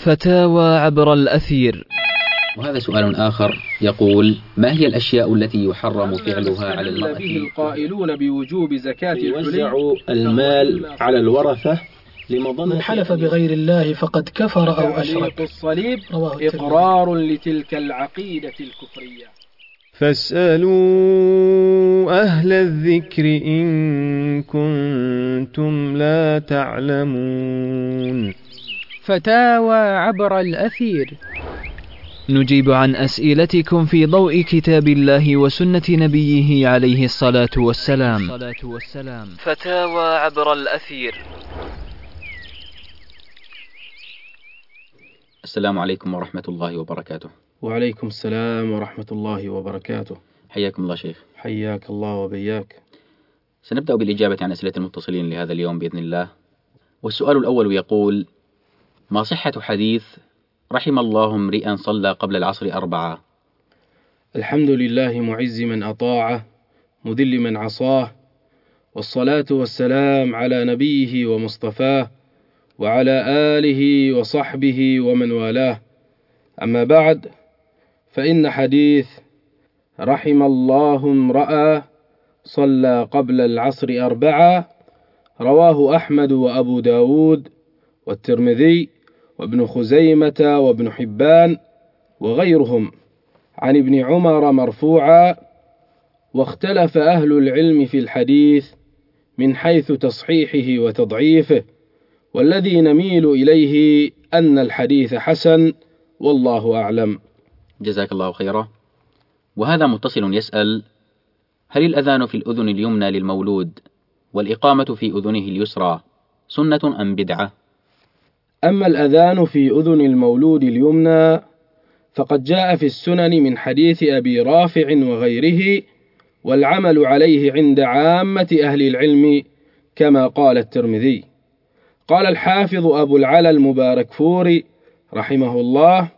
فتاوى عبر الأثير. وهذا سؤال آخر يقول: ما هي الأشياء التي يحرم فعلها على المرأة؟ به القائلون بوجوب زكاة الحلي يوزع المال على الورثة من حلف بغير الله فقد كفر أو أشرك. الصليب إقرار لتلك العقيدة الكفرية. فاسألوا أهل الذكر إن كنتم لا تعلمون. فتاوى عبر الأثير. نجيب عن أسئلتكم في ضوء كتاب الله وسنة نبيه عليه الصلاة والسلام. فتاوى عبر الأثير. السلام عليكم ورحمة الله وبركاته. وعليكم السلام ورحمة الله وبركاته. حياكم الله شيخ. حياك الله وبياك. سنبدأ بالإجابة عن أسئلة المتصلين لهذا اليوم بإذن الله. والسؤال الأول يقول: ما صحة حديث رحم الله امرئا صلى قبل العصر 4؟ الحمد لله معز من أطاعه مذل من عصاه، والصلاة والسلام على نبيه ومصطفاه وعلى آله وصحبه ومن والاه. أما بعد، فإن حديث رحم الله امرأ صلى قبل العصر 4 رواه أحمد وأبو داود والترمذي وابن خزيمة وابن حبان وغيرهم عن ابن عمر مرفوعا. واختلف أهل العلم في الحديث من حيث تصحيحه وتضعيفه، والذي نميل إليه أن الحديث حسن، والله أعلم. جزاك الله خيرا. وهذا متصل يسأل: هل الأذان في الأذن اليمنى للمولود والإقامة في أذنه اليسرى سنة أم بدعة؟ أما الأذان في أذن المولود اليمنى فقد جاء في السنن من حديث أبي رافع وغيره، والعمل عليه عند عامة أهل العلم كما قال الترمذي. قال الحافظ أبو العلا المباركفوري رحمه الله: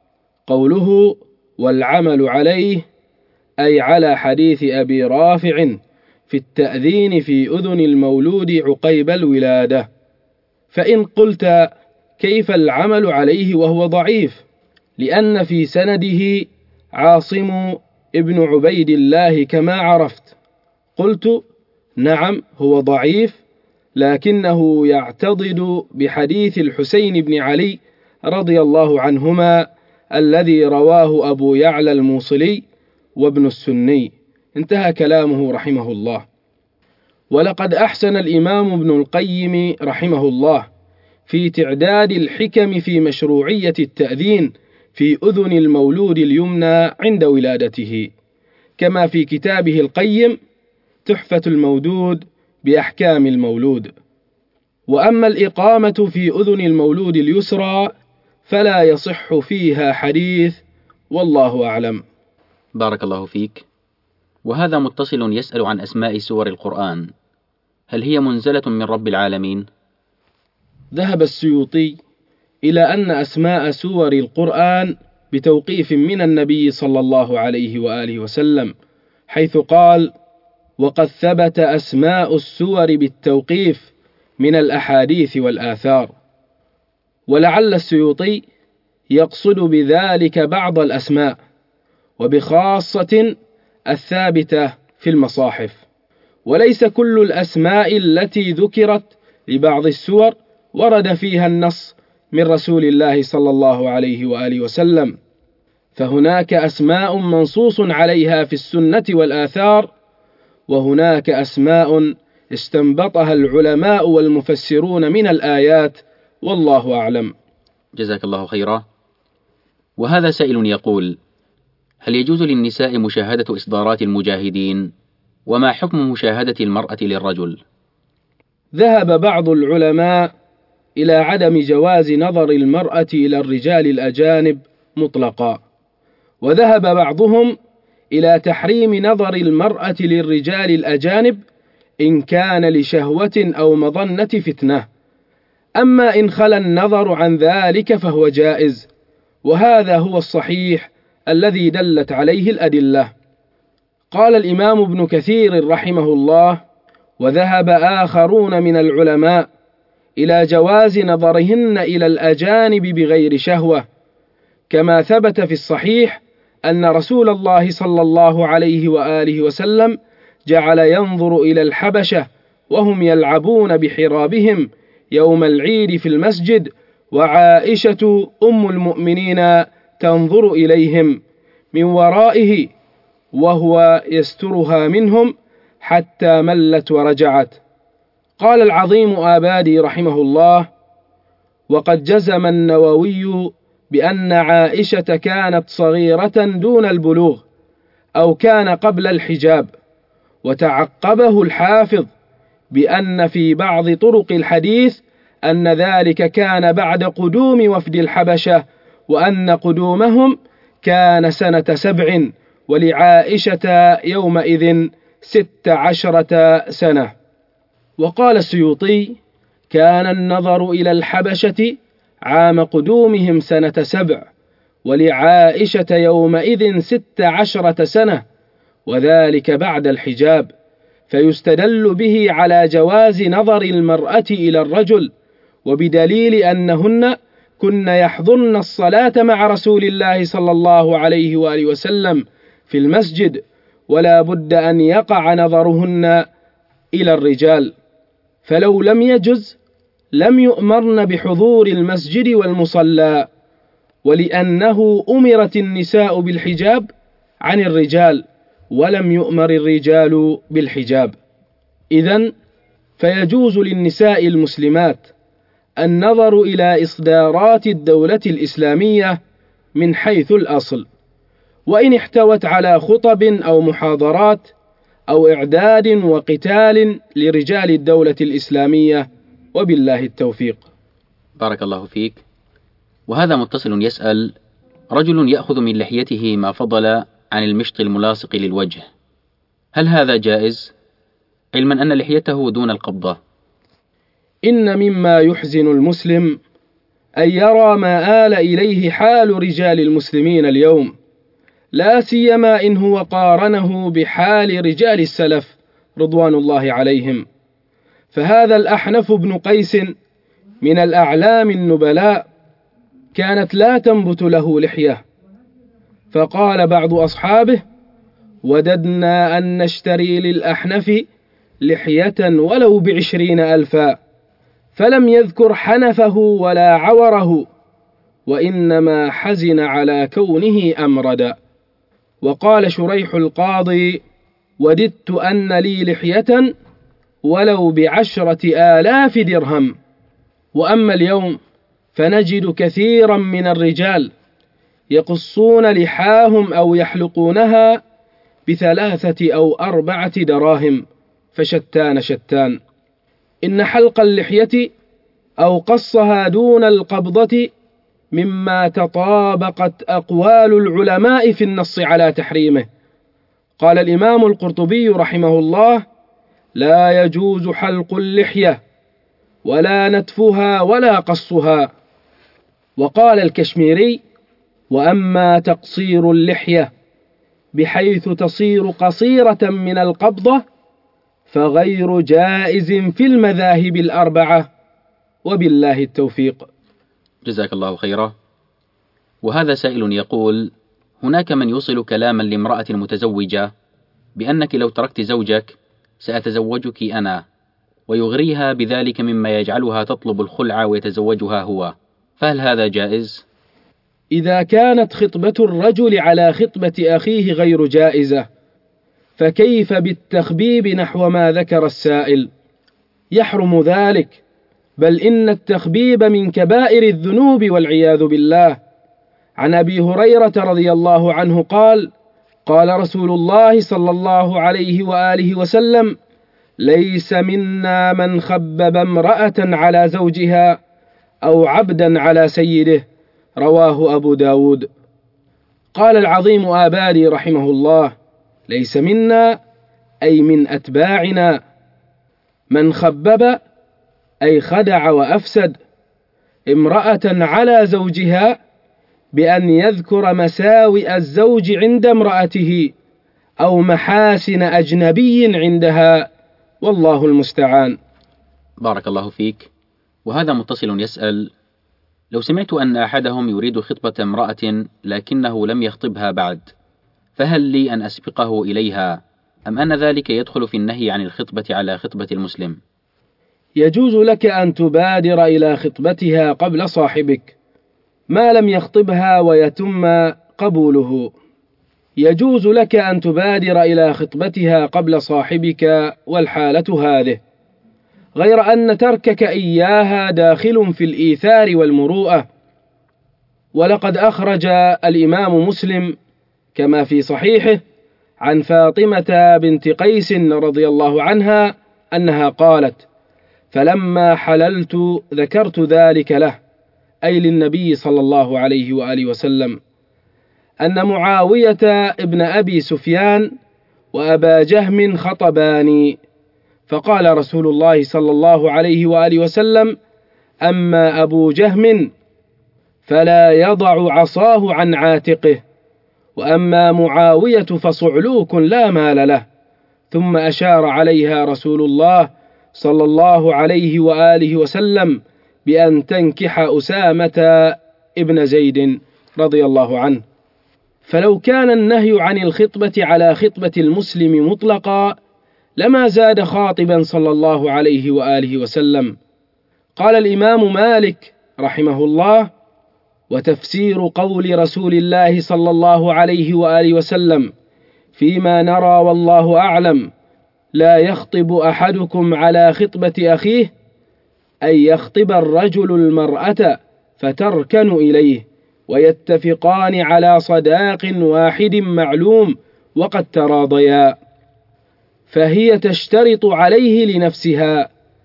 قوله والعمل عليه أي على حديث أبي رافع في التأذين في أذن المولود عقيب الولادة. فإن قلت كيف العمل عليه وهو ضعيف؟ لأن في سنده عاصم ابن عبيد الله كما عرفت. قلت: نعم هو ضعيف، لكنه يعتضد بحديث الحسين بن علي رضي الله عنهما الذي رواه أبو يعلى الموصلي وابن السني. انتهى كلامه رحمه الله. ولقد أحسن الإمام ابن القيم رحمه الله في تعداد الحكم في مشروعية التأذين في أذن المولود اليمنى عند ولادته، كما في كتابه القيم تحفة المودود بأحكام المولود. وأما الإقامة في أذن المولود اليسرى فلا يصح فيها حديث، والله أعلم. بارك الله فيك. وهذا متصل يسأل عن أسماء سور القرآن، هل هي منزلة من رب العالمين؟ ذهب السيوطي إلى أن أسماء سور القرآن بتوقيف من النبي صلى الله عليه وآله وسلم، حيث قال: وقد ثبت أسماء السور بالتوقيف من الأحاديث والآثار. ولعل السيوطي يقصد بذلك بعض الأسماء، وبخاصة الثابتة في المصاحف، وليس كل الأسماء التي ذكرت لبعض السور ورد فيها النص من رسول الله صلى الله عليه وآله وسلم، فهناك أسماء منصوص عليها في السنة والآثار، وهناك أسماء استنبطها العلماء والمفسرون من الآيات، والله أعلم. جزاك الله خيرا. وهذا سائل يقول: هل يجوز للنساء مشاهدة إصدارات المجاهدين؟ وما حكم مشاهدة المرأة للرجل؟ ذهب بعض العلماء إلى عدم جواز نظر المرأة إلى الرجال الأجانب مطلقا، وذهب بعضهم إلى تحريم نظر المرأة للرجال الأجانب إن كان لشهوة أو مظنة فتنة، أما إن خلا النظر عن ذلك فهو جائز، وهذا هو الصحيح الذي دلت عليه الأدلة. قال الإمام ابن كثير رحمه الله: وذهب آخرون من العلماء إلى جواز نظرهن إلى الأجانب بغير شهوة، كما ثبت في الصحيح أن رسول الله صلى الله عليه وآله وسلم جعل ينظر إلى الحبشة وهم يلعبون بحرابهم يوم العيد في المسجد، وعائشة أم المؤمنين تنظر إليهم من ورائه وهو يسترها منهم حتى ملت ورجعت. قال العظيم آبادي رحمه الله: وقد جزم النووي بأن عائشة كانت صغيرة دون البلوغ أو كان قبل الحجاب، وتعقبه الحافظ بأن في بعض طرق الحديث أن ذلك كان بعد قدوم وفد الحبشة، وأن قدومهم كان سنة 7، ولعائشة يومئذ 16 سنة. وقال السيوطي: كان النظر إلى الحبشة عام قدومهم سنة 7، ولعائشة يومئذ 16 سنة، وذلك بعد الحجاب، فيستدل به على جواز نظر المرأة إلى الرجل، وبدليل أنهن كن يحضرن الصلاة مع رسول الله صلى الله عليه وآله وسلم في المسجد، ولا بد أن يقع نظرهن إلى الرجال، فلو لم يجز لم يؤمرن بحضور المسجد والمصلى، ولأنه أمرت النساء بالحجاب عن الرجال ولم يؤمر الرجال بالحجاب. إذن فيجوز للنساء المسلمات النظر إلى إصدارات الدولة الإسلامية من حيث الأصل، وإن احتوت على خطب أو محاضرات أو إعداد وقتال لرجال الدولة الإسلامية، وبالله التوفيق. بارك الله فيك. وهذا متصل يسأل: رجل يأخذ من لحيته ما فضل عن المشط الملاصق للوجه، هل هذا جائز؟ علما أن لحيته دون القبضة. إن مما يحزن المسلم أن يرى ما آل إليه حال رجال المسلمين اليوم، لا سيما إن هو قارنه بحال رجال السلف رضوان الله عليهم. فهذا الأحنف بن قيس من الأعلام النبلاء كانت لا تنبت له لحية، فقال بعض أصحابه: وددنا أن نشتري للأحنف لحية ولو ب20,000، فلم يذكر حنفه ولا عوره، وإنما حزن على كونه أمرد. وقال شريح القاضي: وددت أن لي لحية ولو ب10,000 درهم. وأما اليوم فنجد كثيرا من الرجال يقصون لحاهم أو يحلقونها ب3 أو 4 دراهم، فشتان شتان. إن حلق اللحية أو قصها دون القبضة مما تطابقت أقوال العلماء في النص على تحريمه. قال الإمام القرطبي رحمه الله: لا يجوز حلق اللحية ولا نتفها ولا قصها. وقال الكشميري: وأما تقصير اللحية بحيث تصير قصيرة من القبضة فغير جائز في المذاهب ال4، وبالله التوفيق. جزاك الله خيرا. وهذا سائل يقول: هناك من يوصل كلاما لامرأة متزوجة بأنك لو تركت زوجك سأتزوجك أنا، ويغريها بذلك مما يجعلها تطلب الخلع ويتزوجها هو، فهل هذا جائز؟ إذا كانت خطبة الرجل على خطبة أخيه غير جائزة، فكيف بالتخبيب نحو ما ذكر السائل؟ يحرم ذلك، بل إن التخبيب من كبائر الذنوب والعياذ بالله. عن أبي هريرة رضي الله عنه قال: قال رسول الله صلى الله عليه وآله وسلم: ليس منا من خبب امرأة على زوجها أو عبدا على سيده، رواه أبو داود. قال العظيم آبادي رحمه الله: ليس منا أي من أتباعنا. من خبب أي خدع وأفسد امرأة على زوجها بأن يذكر مساوئ الزوج عند امرأته أو محاسن أجنبي عندها، والله المستعان. بارك الله فيك. وهذا متصل يسأل: لو سمعت أن أحدهم يريد خطبة امرأة لكنه لم يخطبها بعد، فهل لي أن أسبقه إليها، أم أن ذلك يدخل في النهي عن الخطبة على خطبة المسلم؟ يجوز لك أن تبادر إلى خطبتها قبل صاحبك ما لم يخطبها ويتم قبوله. يجوز لك أن تبادر إلى خطبتها قبل صاحبك والحالة هذه، غير أن تركك إياها داخل في الإيثار والمروءة. ولقد أخرج الإمام مسلم كما في صحيحه عن فاطمة بنت قيس رضي الله عنها أنها قالت: فلما حللت ذكرت ذلك له، أي للنبي صلى الله عليه وآله وسلم، أن معاوية ابن أبي سفيان وأبا جهم خطباني، فقال رسول الله صلى الله عليه وآله وسلم: أما أبو جهم فلا يضع عصاه عن عاتقه، وأما معاوية فصعلوك لا مال له. ثم أشار عليها رسول الله صلى الله عليه وآله وسلم بأن تنكح أسامة ابن زيد رضي الله عنه. فلو كان النهي عن الخطبة على خطبة المسلم مطلقا لما زاد خاطبا صلى الله عليه وآله وسلم. قال الإمام مالك رحمه الله: وتفسير قول رسول الله صلى الله عليه وآله وسلم فيما نرى والله أعلم: لا يخطب أحدكم على خطبة أخيه، أن يخطب الرجل المرأة فتركن إليه ويتفقان على صداق واحد معلوم وقد تراضيا، فهي تشترط عليه لنفسها،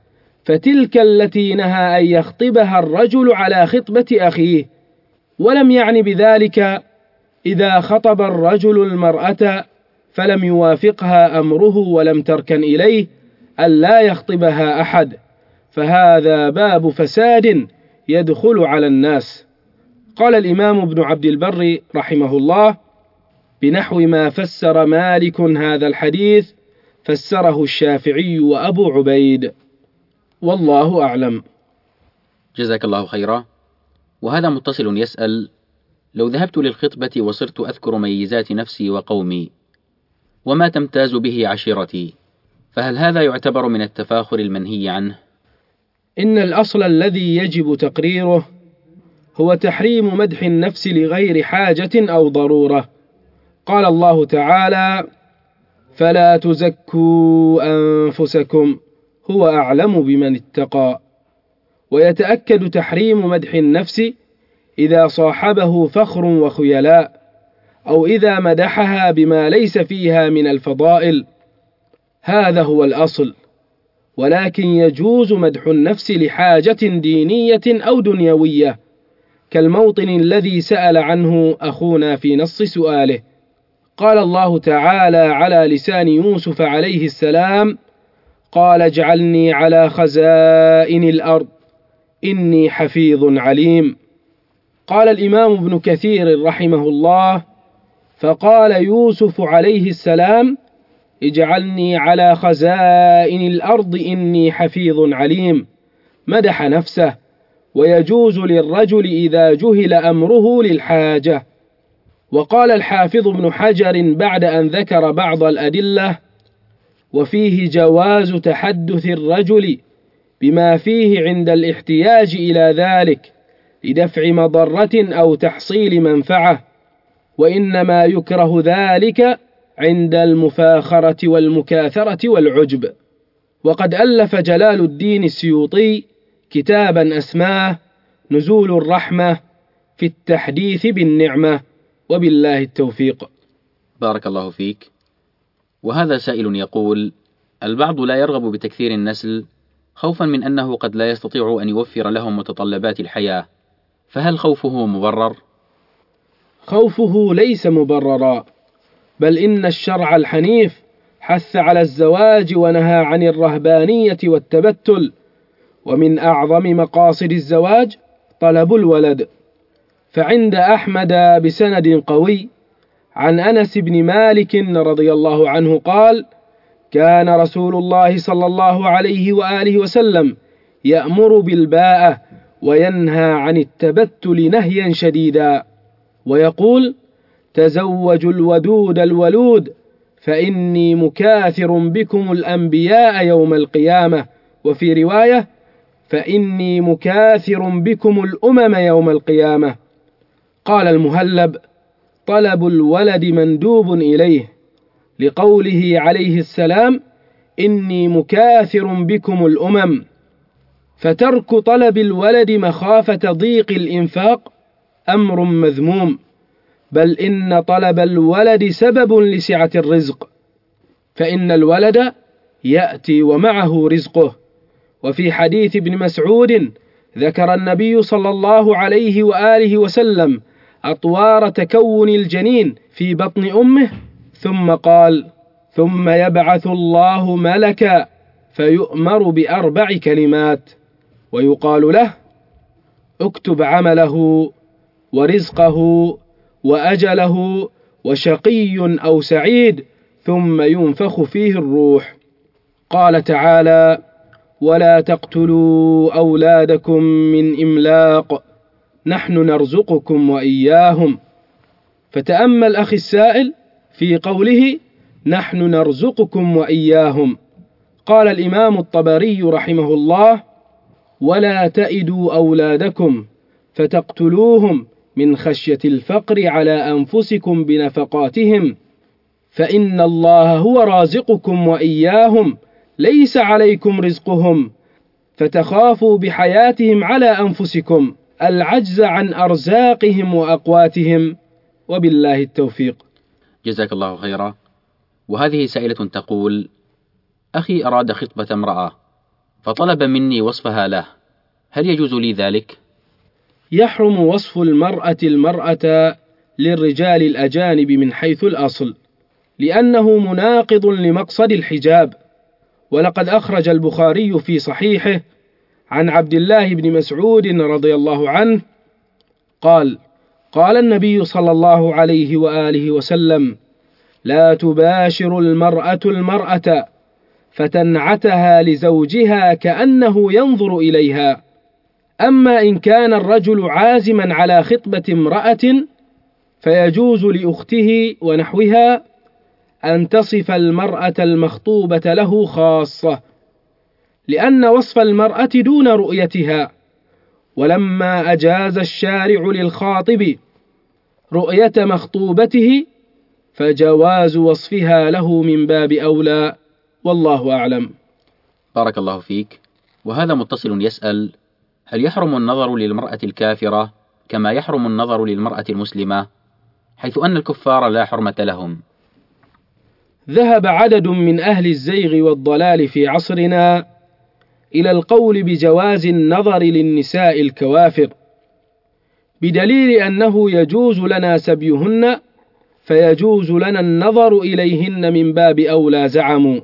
فتلك التي نهى أن يخطبها الرجل على خطبة أخيه. ولم يعني بذلك إذا خطب الرجل المرأة فلم يوافقها أمره ولم تركن إليه أن لا يخطبها أحد، فهذا باب فساد يدخل على الناس. قال الإمام ابن عبد البر رحمه الله: بنحو ما فسر مالك هذا الحديث فسره الشافعي وأبو عبيد، والله أعلم. جزاك الله خيرا. وهذا متصل يسأل: لو ذهبت للخطبة وصرت أذكر ميزات نفسي وقومي وما تمتاز به عشيرتي، فهل هذا يعتبر من التفاخر المنهي عنه؟ إن الأصل الذي يجب تقريره هو تحريم مدح النفس لغير حاجة أو ضرورة. قال الله تعالى: فلا تزكوا أنفسكم هو أعلم بمن اتقى. ويتأكد تحريم مدح النفس إذا صاحبه فخر وخيلاء، أو إذا مدحها بما ليس فيها من الفضائل، هذا هو الأصل. ولكن يجوز مدح النفس لحاجة دينية أو دنيوية، كالموطن الذي سأل عنه أخونا في نص سؤاله. قال الله تعالى على لسان يوسف عليه السلام: قال اجعلني على خزائن الأرض إني حفيظ عليم. قال الإمام ابن كثير رحمه الله: فقال يوسف عليه السلام: اجعلني على خزائن الأرض إني حفيظ عليم، مدح نفسه. ويجوز للرجل إذا جهل أمره للحاجة. وقال الحافظ ابن حجر بعد أن ذكر بعض الأدلة: وفيه جواز تحدث الرجل بما فيه عند الاحتياج إلى ذلك لدفع مضرة أو تحصيل منفعة، وإنما يكره ذلك عند المفاخرة والمكاثرة والعجب. وقد ألف جلال الدين السيوطي كتابا أسماه نزول الرحمة في التحديث بالنعمة، وبالله التوفيق. بارك الله فيك. وهذا سائل يقول: البعض لا يرغب بتكثير النسل خوفا من أنه قد لا يستطيع أن يوفر لهم متطلبات الحياة، فهل خوفه مبرر؟ خوفه ليس مبررا، بل إن الشرع الحنيف حث على الزواج ونهى عن الرهبانية والتبتل، ومن أعظم مقاصد الزواج طلب الولد. فعند أحمد بسند قوي عن أنس بن مالك رضي الله عنه قال: كان رسول الله صلى الله عليه وآله وسلم يأمر بالباءة وينهى عن التبتل نهيا شديدا، ويقول: تزوجوا الودود الولود فإني مكاثر بكم الأنبياء يوم القيامة، وفي رواية: فإني مكاثر بكم الأمم يوم القيامة. قال المهلب: طلب الولد مندوب إليه، لقوله عليه السلام: إني مكاثر بكم الأمم. فترك طلب الولد مخافة ضيق الإنفاق أمر مذموم، بل إن طلب الولد سبب لسعة الرزق، فإن الولد يأتي ومعه رزقه. وفي حديث ابن مسعود ذكر النبي صلى الله عليه وآله وسلم أطوار تكون الجنين في بطن أمه، ثم قال: ثم يبعث الله ملكا فيؤمر ب4 كلمات، ويقال له: اكتب عمله ورزقه وأجله وشقي أو سعيد، ثم ينفخ فيه الروح. قال تعالى: ولا تقتلوا أولادكم من إملاق نحن نرزقكم وإياهم. فتأمل أخي السائل في قوله: نحن نرزقكم وإياهم. قال الإمام الطبري رحمه الله: ولا تئدوا أولادكم فتقتلوهم من خشية الفقر على أنفسكم بنفقاتهم، فإن الله هو رازقكم وإياهم، ليس عليكم رزقهم، فتخافوا بحياتهم على أنفسكم العجز عن أرزاقهم وأقواتهم، وبالله التوفيق. جزاك الله خيرا. وهذه سائلة تقول: أخي أراد خطبة امرأة فطلب مني وصفها له، هل يجوز لي ذلك؟ يحرم وصف المرأة للرجال الأجانب من حيث الأصل، لأنه مناقض لمقصد الحجاب. ولقد أخرج البخاري في صحيحه عن عبد الله بن مسعود رضي الله عنه قال: قال النبي صلى الله عليه وآله وسلم: لا تباشر المرأة فتنعتها لزوجها كأنه ينظر إليها. أما إن كان الرجل عازما على خطبة امرأة فيجوز لأخته ونحوها أن تصف المرأة المخطوبة له خاصة، لأن وصف المرأة دون رؤيتها. ولما أجاز الشارع للخاطب رؤية مخطوبته فجواز وصفها له من باب أولى، والله أعلم. بارك الله فيك. وهذا متصل يسأل: هل يحرم النظر للمرأة الكافرة كما يحرم النظر للمرأة المسلمة، حيث أن الكفار لا حرمة لهم؟ ذهب عدد من أهل الزيغ والضلال في عصرنا إلى القول بجواز النظر للنساء الكوافر، بدليل أنه يجوز لنا سبيهن فيجوز لنا النظر إليهن من باب أولى زعموا.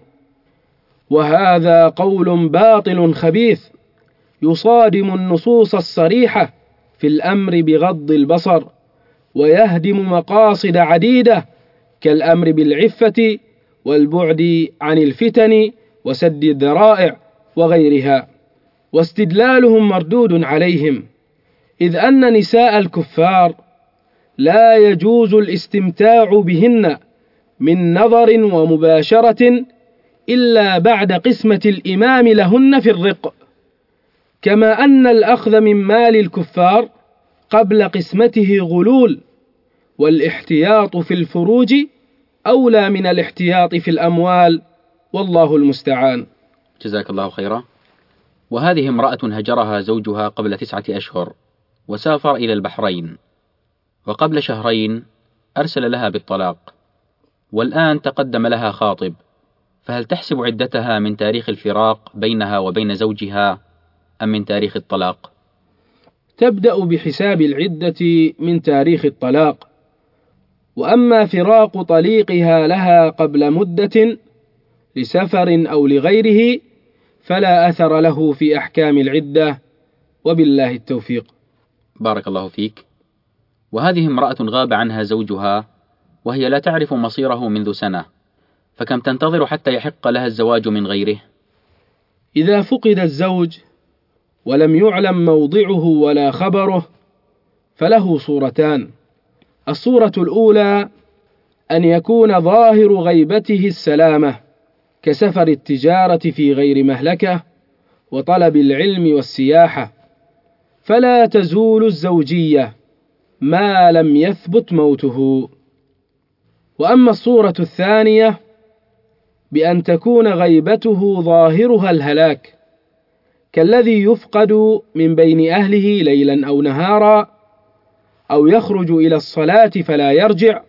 وهذا قول باطل خبيث يصادم النصوص الصريحة في الأمر بغض البصر، ويهدم مقاصد عديدة كالأمر بالعفة والبعد عن الفتن وسد الذرائع وغيرها، واستدلالهم مردود عليهم، إذ أن نساء الكفار لا يجوز الاستمتاع بهن من نظر ومباشرة إلا بعد قسمة الإمام لهن في الرق، كما أن الأخذ من مال الكفار قبل قسمته غلول، والاحتياط في الفروج أولى من الاحتياط في الأموال، والله المستعان. جزاك الله خيرا. وهذه امرأة هجرها زوجها قبل 9 أشهر وسافر إلى البحرين، وقبل 2 شهر أرسل لها بالطلاق، والآن تقدم لها خاطب، فهل تحسب عدتها من تاريخ الفراق بينها وبين زوجها أم من تاريخ الطلاق؟ تبدأ بحساب العدة من تاريخ الطلاق، وأما فراق طليقها لها قبل مدة لسفر أو لغيره فلا أثر له في أحكام العدة، وبالله التوفيق. بارك الله فيك. وهذه امرأة غاب عنها زوجها وهي لا تعرف مصيره منذ 1 سنة، فكم تنتظر حتى يحق لها الزواج من غيره؟ إذا فقد الزوج ولم يعلم موضعه ولا خبره فله صورتان: الصورة الأولى أن يكون ظاهر غيبته السلامة كسفر التجارة في غير مهلكة وطلب العلم والسياحة، فلا تزول الزوجية ما لم يثبت موته. وأما الصورة الثانية بأن تكون غيبته ظاهرها الهلاك، كالذي يفقد من بين أهله ليلا أو نهارا، أو يخرج إلى الصلاة فلا يرجع،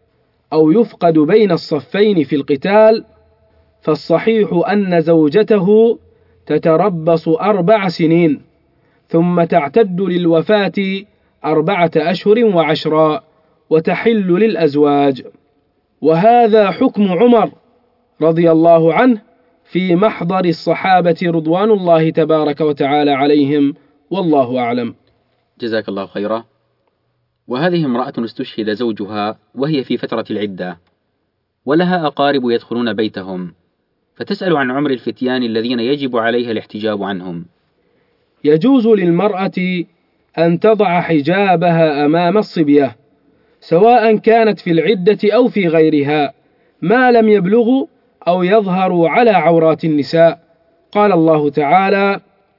أو يفقد بين الصفين في القتال، فالصحيح أن زوجته تتربص 4 سنين ثم تعتد للوفاة 4 أشهر و10 وتحل للأزواج. وهذا حكم عمر رضي الله عنه في محضر الصحابة رضوان الله تبارك وتعالى عليهم، والله أعلم. جزاك الله خيرا. وهذه امرأة استشهد زوجها وهي في فترة العدة، ولها أقارب يدخلون بيتهم، فتسأل عن عمر الفتيان الذين يجب عليها الاحتجاب عنهم. يجوز للمرأة أن تضع حجابها أمام الصبية سواء كانت في العدة أو في غيرها ما لم يبلغوا أو يظهروا على عورات النساء. قال الله تعالى: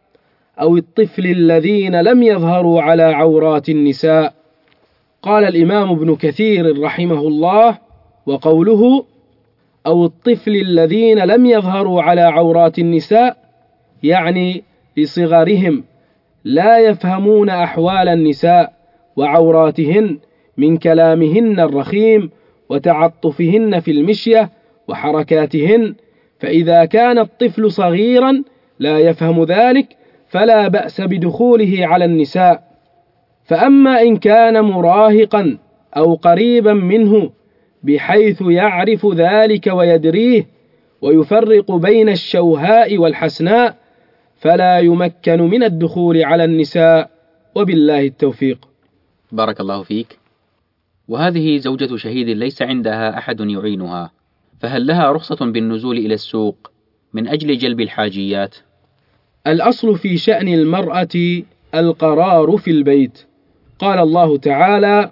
أو الطفل الذين لم يظهروا على عورات النساء. قال الإمام ابن كثير رحمه الله: وقوله أو الطفل الذين لم يظهروا على عورات النساء يعني لصغرهم لا يفهمون أحوال النساء وعوراتهن من كلامهن الرخيم وتعطفهن في المشية وحركاتهن، فإذا كان الطفل صغيرا لا يفهم ذلك فلا بأس بدخوله على النساء. فأما إن كان مراهقا أو قريبا منه بحيث يعرف ذلك ويدريه ويفرق بين الشوهاء والحسناء فلا يمكن من الدخول على النساء، وبالله التوفيق. بارك الله فيك. وهذه زوجة شهيد ليس عندها أحد يعينها، فهل لها رخصة بالنزول إلى السوق من أجل جلب الحاجيات؟ الأصل في شأن المرأة القرار في البيت. قال الله تعالى: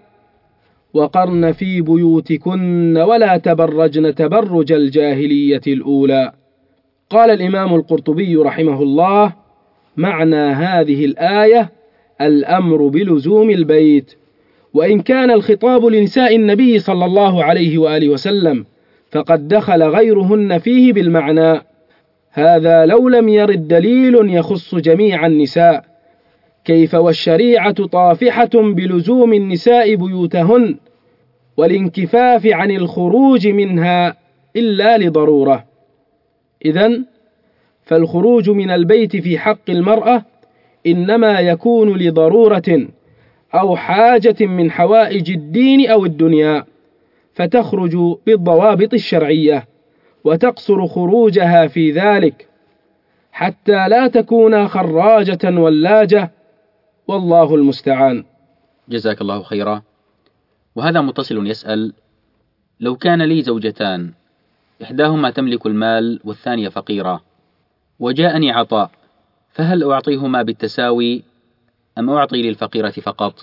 وقرن في بيوتكن ولا تبرجن تبرج الجاهلية الأولى. قال الإمام القرطبي رحمه الله: معنى هذه الآية الأمر بلزوم البيت، وإن كان الخطاب لنساء النبي صلى الله عليه وآله وسلم فقد دخل غيرهن فيه بالمعنى، هذا لو لم يرد دليل يخص جميع النساء، كيف والشريعة طافحة بلزوم النساء بيوتهن والانكفاف عن الخروج منها إلا لضرورة. إذن فالخروج من البيت في حق المرأة إنما يكون لضرورة أو حاجة من حوائج الدين أو الدنيا، فتخرج بالضوابط الشرعية وتقصر خروجها في ذلك حتى لا تكون خراجة ولاجة، والله المستعان. جزاك الله خيرا. وهذا متصل يسأل: لو كان لي زوجتان إحداهما تملك المال والثانية فقيرة، وجاءني عطاء، فهل أعطيهما بالتساوي أم أعطي للفقيرة فقط؟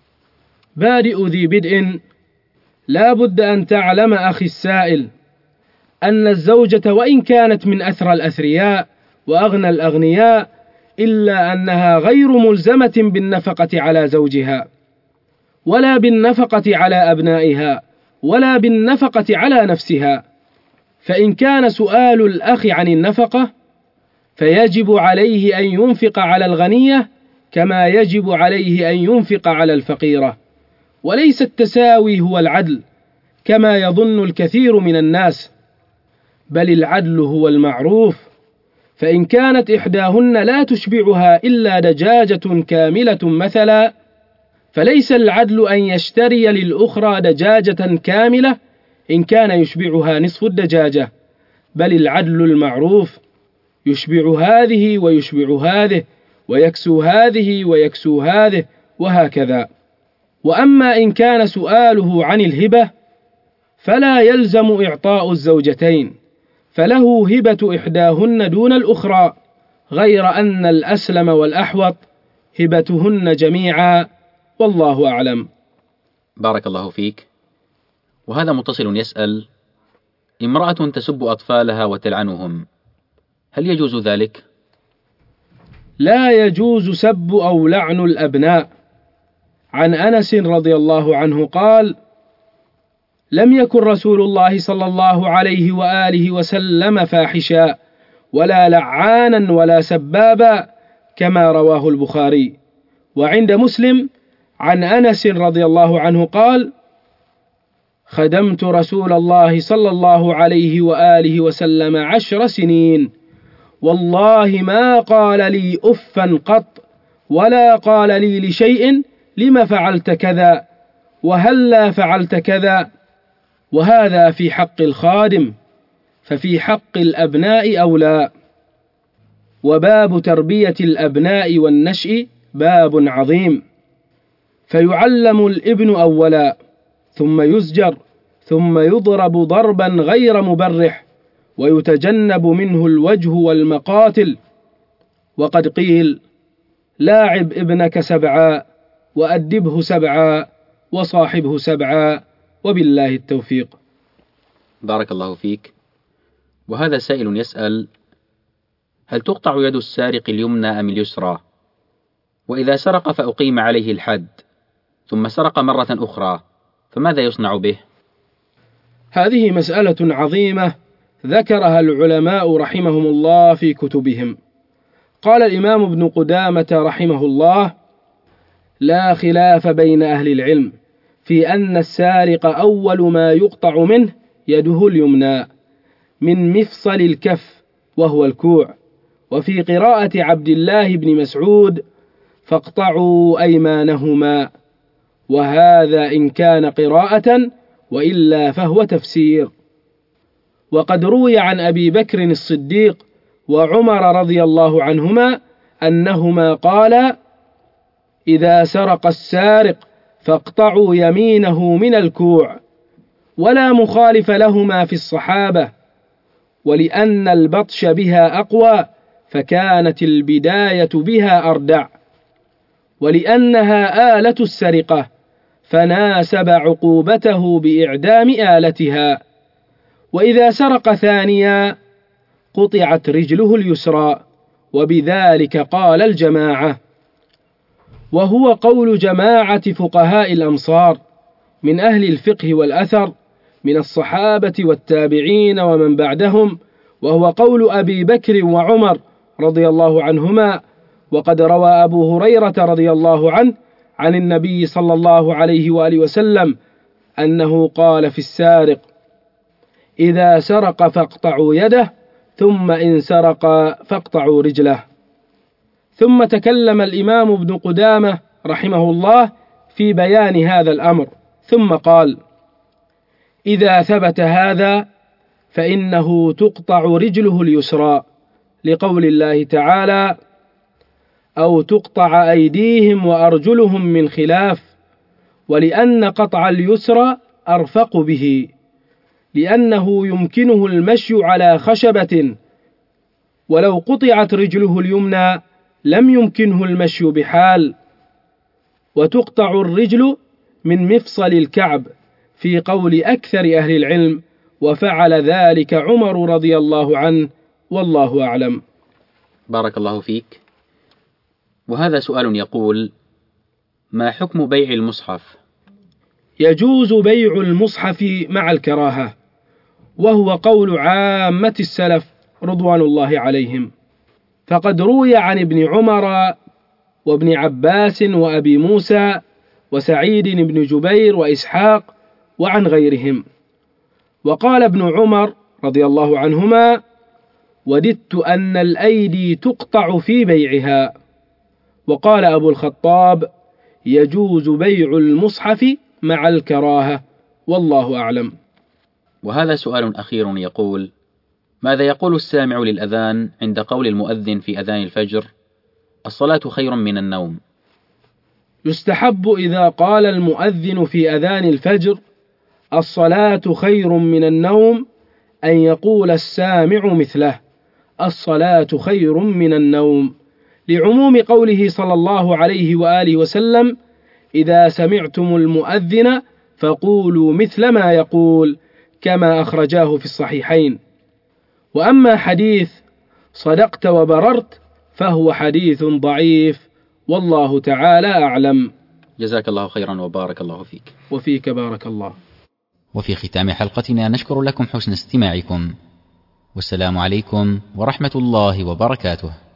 بادئ ذي بدء، لا بد أن تعلم أخي السائل أن الزوجة وإن كانت من أثرى الأثرياء وأغنى الأغنياء إلا أنها غير ملزمة بالنفقة على زوجها، ولا بالنفقة على أبنائها، ولا بالنفقة على نفسها. فإن كان سؤال الأخ عن النفقة فيجب عليه أن ينفق على الغنية كما يجب عليه أن ينفق على الفقيرة، وليس التساوي هو العدل كما يظن الكثير من الناس، بل العدل هو المعروف. فإن كانت إحداهن لا تشبعها إلا دجاجة كاملة مثلا، فليس العدل أن يشتري للأخرى دجاجة كاملة إن كان يشبعها نصف الدجاجة، بل العدل المعروف يشبع هذه ويشبع هذه، ويكسو هذه ويكسو هذه، وهكذا. وأما إن كان سؤاله عن الهبة فلا يلزم إعطاء الزوجتين، فله هبة إحداهن دون الأخرى غير أن الأسلم والأحوط هبتهن جميعا، والله أعلم. بارك الله فيك. وهذا متصل يسأل: امرأة تسب أطفالها وتلعنهم، هل يجوز ذلك؟ لا يجوز سب أو لعن الأبناء. عن أنس رضي الله عنه قال: لم يكن رسول الله صلى الله عليه وآله وسلم فاحشا ولا لعانا ولا سبابا، كما رواه البخاري. وعند مسلم عن أنس رضي الله عنه قال: خدمت رسول الله صلى الله عليه وآله وسلم 10 سنين، والله ما قال لي أفا قط، ولا قال لي لشيء لم فعلت كذا وهلا فعلت كذا. وهذا في حق الخادم، ففي حق الأبناء أولى. وباب تربية الأبناء والنشء باب عظيم، فيعلم الابن أولا، ثم يزجر، ثم يضرب ضربا غير مبرح، ويتجنب منه الوجه والمقاتل. وقد قيل: لاعب ابنك 7 وأدبه 7 وصاحبه 7، وبالله التوفيق. بارك الله فيك. وهذا سائل يسأل: هل تقطع يد السارق اليمنى أم اليسرى؟ وإذا سرق فأقيم عليه الحد ثم سرق مرة أخرى، فماذا يصنع به؟ هذه مسألة عظيمة ذكرها العلماء رحمهم الله في كتبهم. قال الإمام ابن قدامة رحمه الله: لا خلاف بين أهل العلم في أن السارق أول ما يقطع منه يده اليمنى من مفصل الكف وهو الكوع. وفي قراءة عبد الله بن مسعود: فاقطعوا أيمانهما، وهذا إن كان قراءة، وإلا فهو تفسير. وقد روي عن أبي بكر الصديق وعمر رضي الله عنهما أنهما قالا: إذا سرق السارق فاقطعوا يمينه من الكوع. ولا مخالف لهما في الصحابة، ولأن البطش بها أقوى فكانت البداية بها أردع، ولأنها آلة السرقة فناسب عقوبته بإعدام آلتها. وإذا سرق ثانيا قطعت رجله اليسرى، وبذلك قال الجماعة، وهو قول جماعة فقهاء الأمصار من أهل الفقه والأثر من الصحابة والتابعين ومن بعدهم، وهو قول أبي بكر وعمر رضي الله عنهما. وقد روى أبو هريرة رضي الله عنه عن النبي صلى الله عليه وآله وسلم أنه قال في السارق: إذا سرق فاقطعوا يده، ثم إن سرق فاقطعوا رجله. ثم تكلم الإمام ابن قدامة رحمه الله في بيان هذا الأمر، ثم قال: إذا ثبت هذا فإنه تقطع رجله اليسرى، لقول الله تعالى: أو تقطع أيديهم وأرجلهم من خلاف. ولأن قطع اليسرى أرفق به، لأنه يمكنه المشي على خشبة، ولو قطعت رجله اليمنى لم يمكنه المشي بحال. وتقطع الرجل من مفصل الكعب في قول أكثر أهل العلم، وفعل ذلك عمر رضي الله عنه، والله أعلم. بارك الله فيك. وهذا سؤال يقول: ما حكم بيع المصحف؟ يجوز بيع المصحف مع الكراهة، وهو قول عامة السلف رضوان الله عليهم. فقد روي عن ابن عمر وابن عباس وأبي موسى وسعيد بن جبير وإسحاق وعن غيرهم. وقال ابن عمر رضي الله عنهما: وددت أن الأيدي تقطع في بيعها. وقال أبو الخطاب: يجوز بيع المصحف مع الكراهة، والله أعلم. وهذا سؤال أخير يقول: ماذا يقول السامع للأذان عند قول المؤذن في أذان الفجر: الصلاة خير من النوم؟ يستحب إذا قال المؤذن في أذان الفجر: الصلاة خير من النوم، أن يقول السامع مثله: الصلاة خير من النوم، لعموم قوله صلى الله عليه وآله وسلم: إذا سمعتم المؤذن فقولوا مثل ما يقول، كما أخرجاه في الصحيحين. وأما حديث صدقت وبررت فهو حديث ضعيف، والله تعالى أعلم. جزاك الله خيرا وبارك الله فيك. وفيك بارك الله. وفي ختام حلقتنا نشكر لكم حسن استماعكم، والسلام عليكم ورحمة الله وبركاته.